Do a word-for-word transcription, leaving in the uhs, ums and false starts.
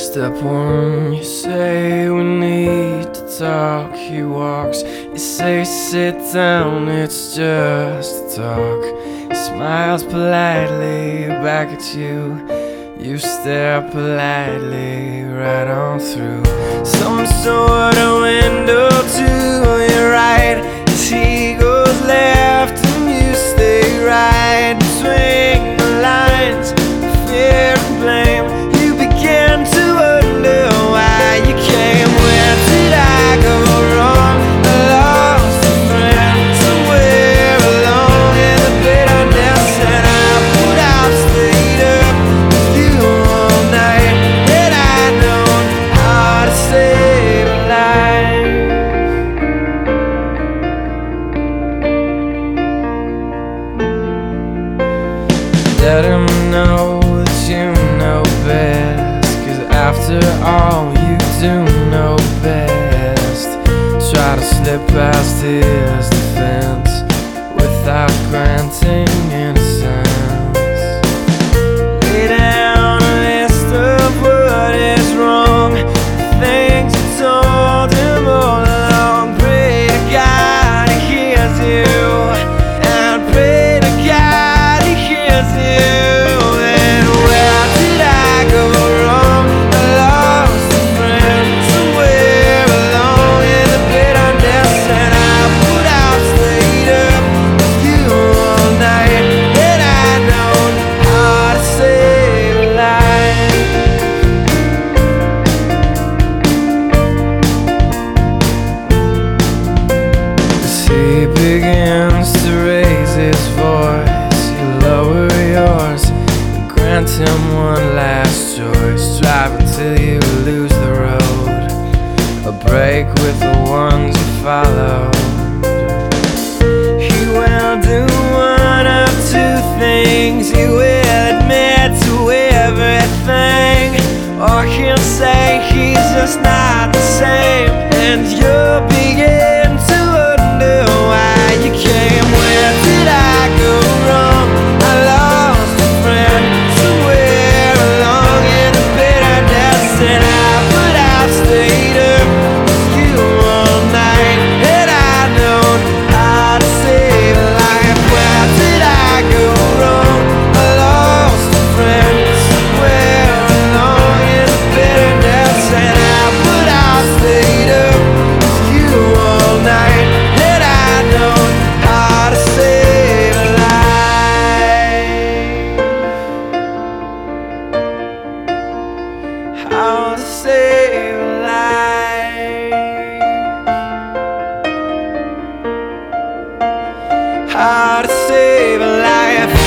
Step one, you say we need to talk. He walks, you say sit down, it's just a talk. He smiles politely back at you. You stare politely right on through some sort of window to your right. As he goes left and you stay right between the lines of fear and blame. You begin to wonder why you came. Where did I go wrong? I lost a friend somewhere along in the bitterness, and I put out, stayed up with you all night. Had I known how to save a life. Let him know that you know best, 'cause after all you do know best. Try to slip past his defense without granting innocence. Lay down a list of what is wrong, the things you told him all along. Pray to God he hears you, and pray to God he hears you. And where did I go wrong? I lost a friend somewhere along in the bitterness, and I put out, stayed up with you all night. Had I known how to save a life. As he begins to raise his voice, you lower yours and grant him one last choice. Drive until you lose the road, a break with the ones you follow. He will do one of two things. He will admit to everything, or he'll say he's just not the same, and you'll begin to wonder why you came. Where did I go wrong? I lost a friend somewhere along in the bitterness, and I put out, stayed up with you all night. Had I known how to save a life. Where did I go wrong? I lost a friend somewhere along in the bitterness, and I put out, stayed up with you all night. Had I known how to save a life. How to save a life. How to save a life.